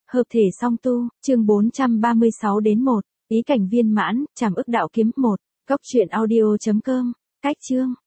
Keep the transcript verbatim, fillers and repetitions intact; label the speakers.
Speaker 1: Hợp thể song tu, chương bốn trăm ba mươi sáu đến một, ý cảnh viên mãn, trảm ức đạo kiếm một, góc truyện audio chấm com, cách chương.